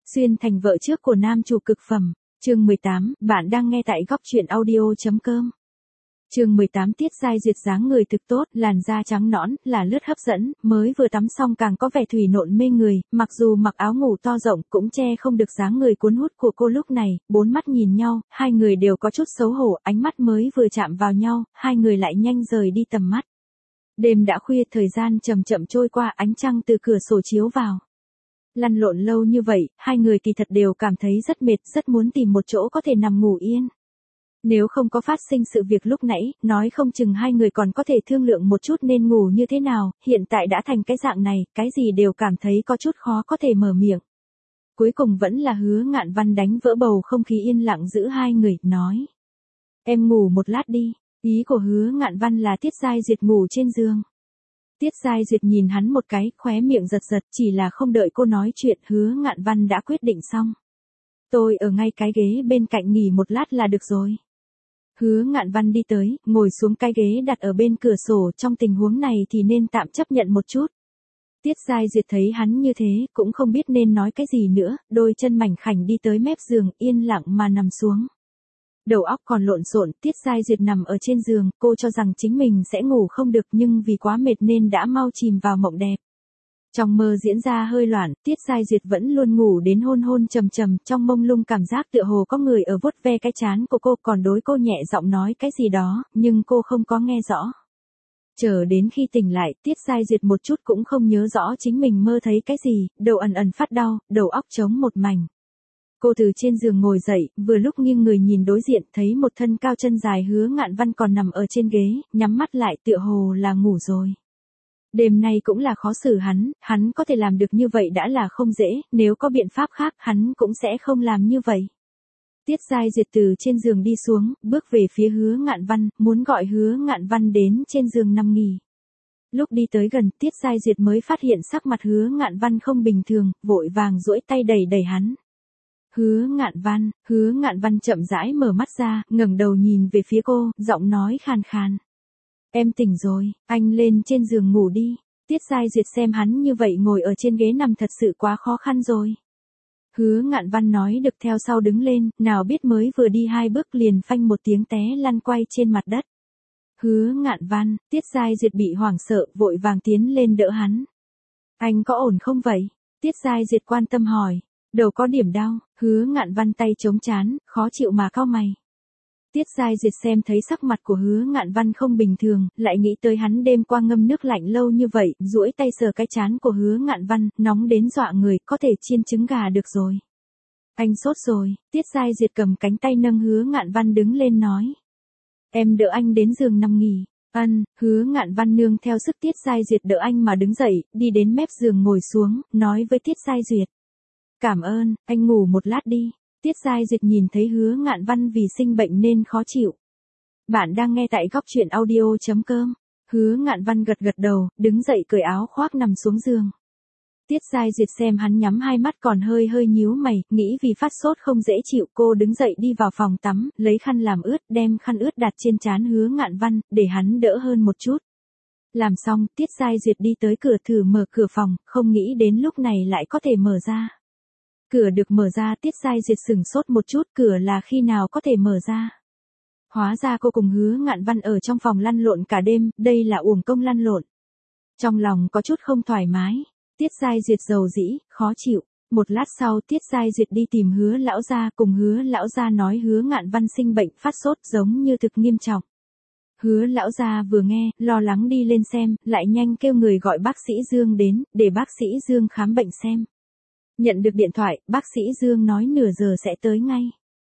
Xuyên thành vợ trước của nam chủ cực phẩm. Chương 18, bạn đang nghe tại góc truyện audio.com. Chương 18 Tiết Giai Duyệt dáng người thực tốt, làn da trắng nõn, là lướt hấp dẫn, mới vừa tắm xong càng có vẻ thủy nộn mê người, mặc dù mặc áo ngủ to rộng cũng che không được dáng người cuốn hút của cô lúc này, bốn mắt nhìn nhau, hai người đều có chút xấu hổ, ánh mắt mới vừa chạm vào nhau, hai người lại nhanh rời đi tầm mắt. Đêm đã khuya, thời gian chậm chậm trôi qua, ánh trăng từ cửa sổ chiếu vào. Lăn lộn lâu như vậy, hai người kỳ thật đều cảm thấy rất mệt, rất muốn tìm một chỗ có thể nằm ngủ yên. Nếu không có phát sinh sự việc lúc nãy, nói không chừng hai người còn có thể thương lượng một chút nên ngủ như thế nào, hiện tại đã thành cái dạng này, cái gì đều cảm thấy có chút khó có thể mở miệng. Cuối cùng vẫn là Hứa Ngạn Văn đánh vỡ bầu không khí yên lặng giữa hai người, nói. Em ngủ một lát đi, ý của Hứa Ngạn Văn là Tiết Giai Duyệt ngủ trên giường. Tiết Giai Duyệt nhìn hắn một cái, khóe miệng giật giật, chỉ là không đợi cô nói chuyện, Hứa Ngạn Văn đã quyết định xong. Tôi ở ngay cái ghế bên cạnh nghỉ một lát là được rồi. Hứa Ngạn Văn đi tới, ngồi xuống cái ghế đặt ở bên cửa sổ, trong tình huống này thì nên tạm chấp nhận một chút. Tiết Giai Duyệt thấy hắn như thế, cũng không biết nên nói cái gì nữa, đôi chân mảnh khảnh đi tới mép giường, yên lặng mà nằm xuống. Đầu óc còn lộn xộn, Tiết Giai Duyệt nằm ở trên giường, cô cho rằng chính mình sẽ ngủ không được nhưng vì quá mệt nên đã mau chìm vào mộng đẹp. Trong mơ diễn ra hơi loạn, Tiết Giai Duyệt vẫn luôn ngủ đến hôn hôn trầm trầm, trong mông lung cảm giác tựa hồ có người ở vuốt ve cái trán của cô, còn đối cô nhẹ giọng nói cái gì đó, nhưng cô không có nghe rõ. Chờ đến khi tỉnh lại, Tiết Giai Duyệt một chút cũng không nhớ rõ chính mình mơ thấy cái gì, đầu ẩn ẩn phát đau, đầu óc trống một mảnh. Cô từ trên giường ngồi dậy, vừa lúc nghiêng người nhìn đối diện, thấy một thân cao chân dài Hứa Ngạn Văn còn nằm ở trên ghế, nhắm mắt lại tựa hồ là ngủ rồi. Đêm nay cũng là khó xử hắn có thể làm được như vậy đã là không dễ, nếu có biện pháp khác hắn cũng sẽ không làm như vậy. Tiết Giai Duyệt từ trên giường đi xuống, bước về phía Hứa Ngạn Văn, muốn gọi Hứa Ngạn Văn đến trên giường nằm nghỉ. Lúc đi tới gần, Tiết Giai Duyệt mới phát hiện sắc mặt Hứa Ngạn Văn không bình thường, vội vàng duỗi tay đẩy hắn. Hứa Ngạn Văn chậm rãi mở mắt ra, ngẩng đầu nhìn về phía cô, giọng nói khàn khàn. Em tỉnh rồi, anh lên trên giường ngủ đi. Tiết Giai Duyệt xem hắn như vậy ngồi ở trên ghế nằm thật sự quá khó khăn rồi. Hứa Ngạn Văn nói được theo sau đứng lên, nào biết mới vừa đi 2 bước liền phanh một tiếng té lăn quay trên mặt đất. Hứa Ngạn Văn, Tiết Giai Duyệt bị hoảng sợ, vội vàng tiến lên đỡ hắn. Anh có ổn không vậy? Tiết Giai Duyệt quan tâm hỏi. Đầu có điểm đau, Hứa Ngạn Văn tay chống trán, khó chịu mà cau mày. Tiết Giai Duyệt xem thấy sắc mặt của Hứa Ngạn Văn không bình thường, lại nghĩ tới hắn đêm qua ngâm nước lạnh lâu như vậy, duỗi tay sờ cái trán của Hứa Ngạn Văn, nóng đến dọa người, có thể chiên trứng gà được rồi. Anh sốt rồi, Tiết Giai Duyệt cầm cánh tay nâng Hứa Ngạn Văn đứng lên nói. Em đỡ anh đến giường nằm nghỉ. Hứa Ngạn Văn nương theo sức Tiết Giai Duyệt đỡ anh mà đứng dậy, đi đến mép giường ngồi xuống, nói với Tiết Giai Duyệt. Cảm ơn, anh ngủ một lát đi. Tiết Giai Duyệt nhìn thấy Hứa Ngạn Văn vì sinh bệnh nên khó chịu. Bạn đang nghe tại góc truyện audio.com. Hứa Ngạn Văn gật đầu, đứng dậy cởi áo khoác nằm xuống giường. Tiết Giai Duyệt xem hắn nhắm hai mắt còn hơi nhíu mày, nghĩ vì phát sốt không dễ chịu, cô đứng dậy đi vào phòng tắm, lấy khăn làm ướt, đem khăn ướt đặt trên trán Hứa Ngạn Văn, để hắn đỡ hơn một chút. Làm xong, Tiết Giai Duyệt đi tới cửa thử mở cửa phòng, không nghĩ đến lúc này lại có thể mở ra. Cửa được mở ra, Tiết Giai Duyệt sửng sốt một chút, cửa là khi nào có thể mở ra. Hóa ra cô cùng Hứa Ngạn Văn ở trong phòng lăn lộn cả đêm, đây là uổng công lăn lộn. Trong lòng có chút không thoải mái, Tiết Giai Duyệt dầu dĩ, khó chịu. Một lát sau Tiết Giai Duyệt đi tìm Hứa lão gia, cùng Hứa lão gia nói Hứa Ngạn Văn sinh bệnh phát sốt giống như thực nghiêm trọng. Hứa lão gia vừa nghe, lo lắng đi lên xem, lại nhanh kêu người gọi bác sĩ Dương đến, để bác sĩ Dương khám bệnh xem. Nhận được điện thoại, bác sĩ Dương nói nửa giờ sẽ tới ngay.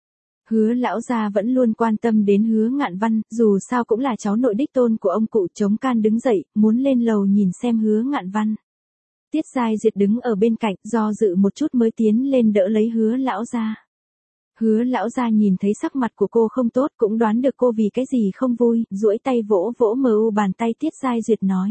Hứa lão gia vẫn luôn quan tâm đến Hứa Ngạn Văn, dù sao cũng là cháu nội đích tôn của ông cụ, chống can đứng dậy, muốn lên lầu nhìn xem Hứa Ngạn Văn. Tiết Giai Duyệt đứng ở bên cạnh, do dự một chút mới tiến lên đỡ lấy Hứa lão gia. Hứa lão gia nhìn thấy sắc mặt của cô không tốt, cũng đoán được cô vì cái gì không vui, duỗi tay vỗ bàn tay Tiết Giai Duyệt nói.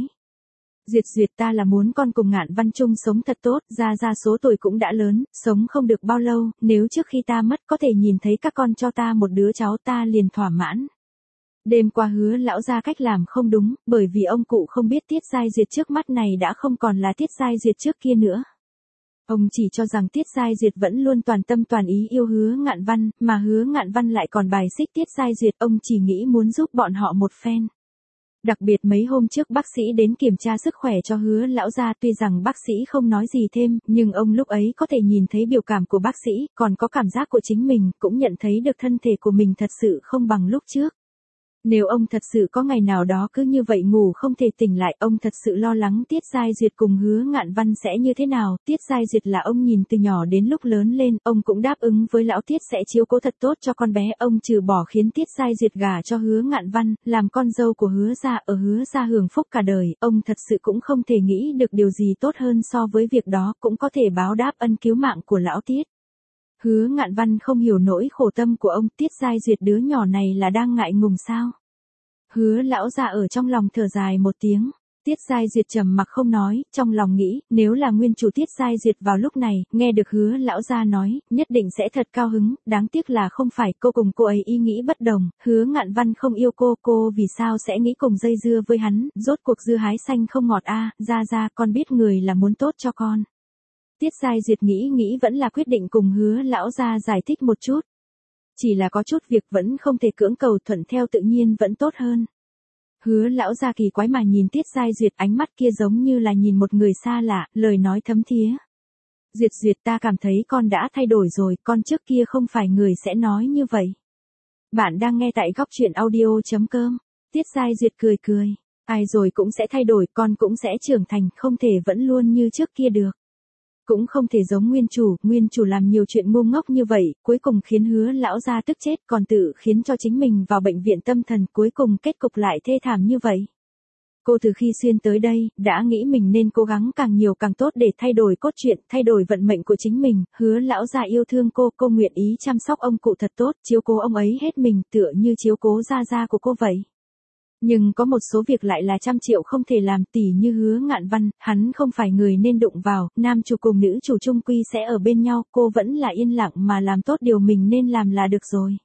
Duyệt ta là muốn con cùng Ngạn Văn chung sống thật tốt, ra số tuổi cũng đã lớn, sống không được bao lâu, nếu trước khi ta mất có thể nhìn thấy các con cho ta một đứa cháu ta liền thỏa mãn. Đêm qua Hứa lão gia cách làm không đúng, bởi vì ông cụ không biết Tiết Giai Duyệt trước mắt này đã không còn là Tiết Giai Duyệt trước kia nữa. Ông chỉ cho rằng Tiết Giai Duyệt vẫn luôn toàn tâm toàn ý yêu Hứa Ngạn Văn, mà Hứa Ngạn Văn lại còn bài xích Tiết Giai Duyệt, ông chỉ nghĩ muốn giúp bọn họ một phen. Đặc biệt mấy hôm trước bác sĩ đến kiểm tra sức khỏe cho Hứa lão gia, tuy rằng bác sĩ không nói gì thêm, nhưng ông lúc ấy có thể nhìn thấy biểu cảm của bác sĩ, còn có cảm giác của chính mình, cũng nhận thấy được thân thể của mình thật sự không bằng lúc trước. Nếu ông thật sự có ngày nào đó cứ như vậy ngủ không thể tỉnh lại, ông thật sự lo lắng Tiết Giai Duyệt cùng Hứa Ngạn Văn sẽ như thế nào. Tiết Giai Duyệt là ông nhìn từ nhỏ đến lúc lớn lên, ông cũng đáp ứng với lão Tiết sẽ chiếu cố thật tốt cho con bé, ông trừ bỏ khiến Tiết Giai Duyệt gả cho Hứa Ngạn Văn, làm con dâu của Hứa gia, ở Hứa gia hưởng phúc cả đời, ông thật sự cũng không thể nghĩ được điều gì tốt hơn so với việc đó, cũng có thể báo đáp ân cứu mạng của lão Tiết. Hứa Ngạn Văn không hiểu nỗi khổ tâm của ông, Tiết Giai Duyệt đứa nhỏ này là đang ngại ngùng sao? Hứa lão gia ở trong lòng thở dài một tiếng. Tiết Giai Duyệt trầm mặc không nói, trong lòng nghĩ, nếu là nguyên chủ Tiết Giai Duyệt vào lúc này, nghe được Hứa lão gia nói, nhất định sẽ thật cao hứng, đáng tiếc là không phải, cô cùng cô ấy ý nghĩ bất đồng, Hứa Ngạn Văn không yêu cô vì sao sẽ nghĩ cùng dây dưa với hắn, rốt cuộc dưa hái xanh không ngọt a, gia con biết người là muốn tốt cho con. Tiết Giai Duyệt nghĩ vẫn là quyết định cùng Hứa lão gia giải thích một chút. Chỉ là có chút việc vẫn không thể cưỡng cầu, thuận theo tự nhiên vẫn tốt hơn. Hứa lão gia kỳ quái mà nhìn Tiết Giai Duyệt, ánh mắt kia giống như là nhìn một người xa lạ, lời nói thấm thía. Duyệt ta cảm thấy con đã thay đổi rồi, con trước kia không phải người sẽ nói như vậy. Bạn đang nghe tại góc truyện audio.com. Tiết Giai Duyệt cười. Ai rồi cũng sẽ thay đổi, con cũng sẽ trưởng thành, không thể vẫn luôn như trước kia được. Cũng không thể giống nguyên chủ làm nhiều chuyện ngu ngốc như vậy, cuối cùng khiến Hứa lão gia tức chết, còn tự khiến cho chính mình vào bệnh viện tâm thần, cuối cùng kết cục lại thê thảm như vậy. Cô từ khi xuyên tới đây, đã nghĩ mình nên cố gắng càng nhiều càng tốt để thay đổi cốt truyện, thay đổi vận mệnh của chính mình. Hứa lão gia yêu thương cô nguyện ý chăm sóc ông cụ thật tốt, chiếu cố ông ấy hết mình, tựa như chiếu cố gia của cô vậy. Nhưng có một số việc lại là 100 triệu không thể làm, tỉ như Hứa Ngạn Văn, hắn không phải người nên đụng vào, nam chủ cùng nữ chủ chung quy sẽ ở bên nhau, cô vẫn là yên lặng mà làm tốt điều mình nên làm là được rồi.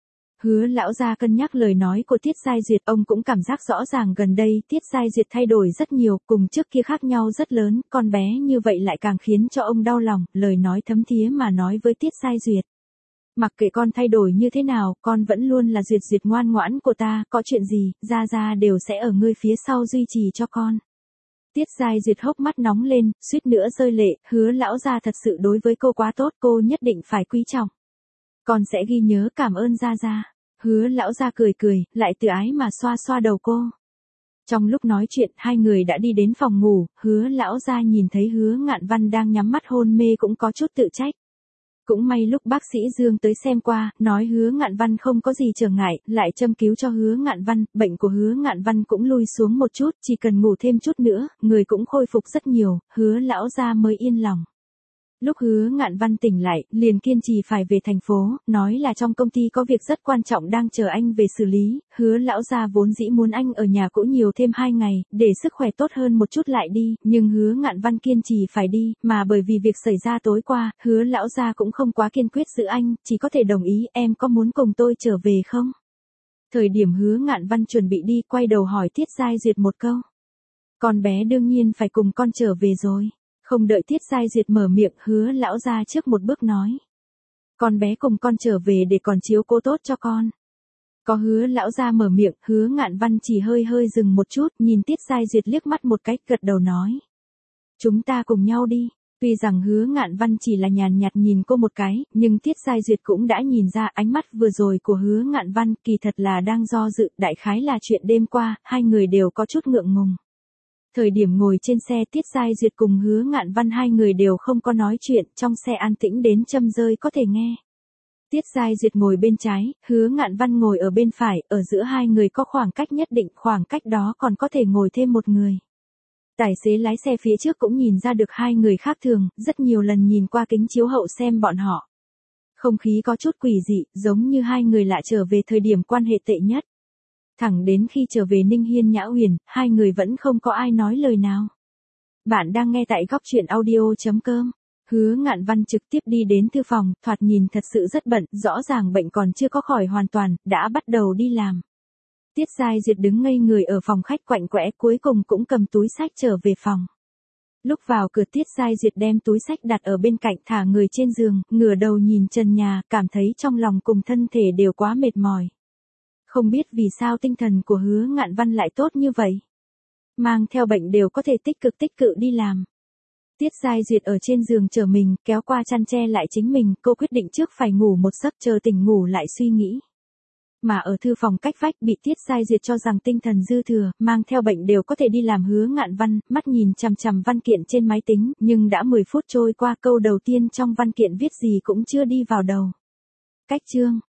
Hứa lão gia cân nhắc lời nói của Tiết Giai Duyệt, ông cũng cảm giác rõ ràng gần đây Tiết Giai Duyệt thay đổi rất nhiều, cùng trước kia khác nhau rất lớn, con bé như vậy lại càng khiến cho ông đau lòng, lời nói thấm thía mà nói với Tiết Giai Duyệt. Mặc kệ con thay đổi như thế nào, con vẫn luôn là Duyệt ngoan ngoãn của ta, có chuyện gì, gia đều sẽ ở ngươi phía sau duy trì cho con. Tiết Giai Duyệt hốc mắt nóng lên, suýt nữa rơi lệ, Hứa lão gia thật sự đối với cô quá tốt, cô nhất định phải quý trọng. Con sẽ ghi nhớ, cảm ơn gia. Hứa lão gia cười, lại tự ái mà xoa đầu cô. Trong lúc nói chuyện, hai người đã đi đến phòng ngủ, Hứa lão gia nhìn thấy Hứa Ngạn Văn đang nhắm mắt hôn mê cũng có chút tự trách. Cũng may lúc bác sĩ Dương tới xem qua, nói Hứa Ngạn Văn không có gì trở ngại, lại châm cứu cho Hứa Ngạn Văn, bệnh của Hứa Ngạn Văn cũng lui xuống một chút, chỉ cần ngủ thêm chút nữa, người cũng khôi phục rất nhiều, Hứa lão gia mới yên lòng. Lúc Hứa Ngạn Văn tỉnh lại, liền kiên trì phải về thành phố, nói là trong công ty có việc rất quan trọng đang chờ anh về xử lý, Hứa lão gia vốn dĩ muốn anh ở nhà cũ nhiều thêm 2 ngày, để sức khỏe tốt hơn một chút lại đi, nhưng Hứa Ngạn Văn kiên trì phải đi, mà bởi vì việc xảy ra tối qua, Hứa lão gia cũng không quá kiên quyết giữ anh, chỉ có thể đồng ý, em có muốn cùng tôi trở về không? Thời điểm Hứa Ngạn Văn chuẩn bị đi, quay đầu hỏi Tiết Giai Duyệt một câu. Con bé đương nhiên phải cùng con trở về rồi. Không đợi Tiết Giai Duyệt mở miệng, Hứa lão gia trước một bước nói. Con bé cùng con trở về để còn chiếu cố tốt cho con. Có Hứa lão gia mở miệng, Hứa Ngạn Văn chỉ hơi dừng một chút, nhìn Tiết Giai Duyệt liếc mắt một cái, gật đầu nói. Chúng ta cùng nhau đi. Tuy rằng Hứa Ngạn Văn chỉ là nhàn nhạt nhìn cô một cái, nhưng Tiết Giai Duyệt cũng đã nhìn ra ánh mắt vừa rồi của Hứa Ngạn Văn, kỳ thật là đang do dự, đại khái là chuyện đêm qua, hai người đều có chút ngượng ngùng. Thời điểm ngồi trên xe, Tiết Giai Duyệt cùng Hứa Ngạn Văn hai người đều không có nói chuyện, trong xe an tĩnh đến châm rơi có thể nghe. Tiết Giai Duyệt ngồi bên trái, Hứa Ngạn Văn ngồi ở bên phải, ở giữa hai người có khoảng cách nhất định, khoảng cách đó còn có thể ngồi thêm một người. Tài xế lái xe phía trước cũng nhìn ra được hai người khác thường, rất nhiều lần nhìn qua kính chiếu hậu xem bọn họ. Không khí có chút quỷ dị, giống như hai người lạ trở về thời điểm quan hệ tệ nhất. Thẳng đến khi trở về Ninh Hiên Nhã Huyền, hai người vẫn không có ai nói lời nào. Bạn đang nghe tại góc truyện audio.com. Hứa Ngạn Văn trực tiếp đi đến thư phòng, thoạt nhìn thật sự rất bận, rõ ràng bệnh còn chưa có khỏi hoàn toàn, đã bắt đầu đi làm. Tiết Giai Duyệt đứng ngây người ở phòng khách quạnh quẽ, cuối cùng cũng cầm túi sách trở về phòng. Lúc vào cửa Tiết Giai Duyệt đem túi sách đặt ở bên cạnh thả người trên giường, ngửa đầu nhìn trần nhà, cảm thấy trong lòng cùng thân thể đều quá mệt mỏi. Không biết vì sao tinh thần của Hứa Ngạn Văn lại tốt như vậy. Mang theo bệnh đều có thể tích cực đi làm. Tiết Giai Duyệt ở trên giường chờ mình, kéo qua chăn che lại chính mình, cô quyết định trước phải ngủ một giấc chờ tỉnh ngủ lại suy nghĩ. Mà ở thư phòng cách vách bị Tiết Giai Duyệt cho rằng tinh thần dư thừa, mang theo bệnh đều có thể đi làm Hứa Ngạn Văn, mắt nhìn chằm chằm văn kiện trên máy tính, nhưng đã 10 phút trôi qua câu đầu tiên trong văn kiện viết gì cũng chưa đi vào đầu. Cách chương,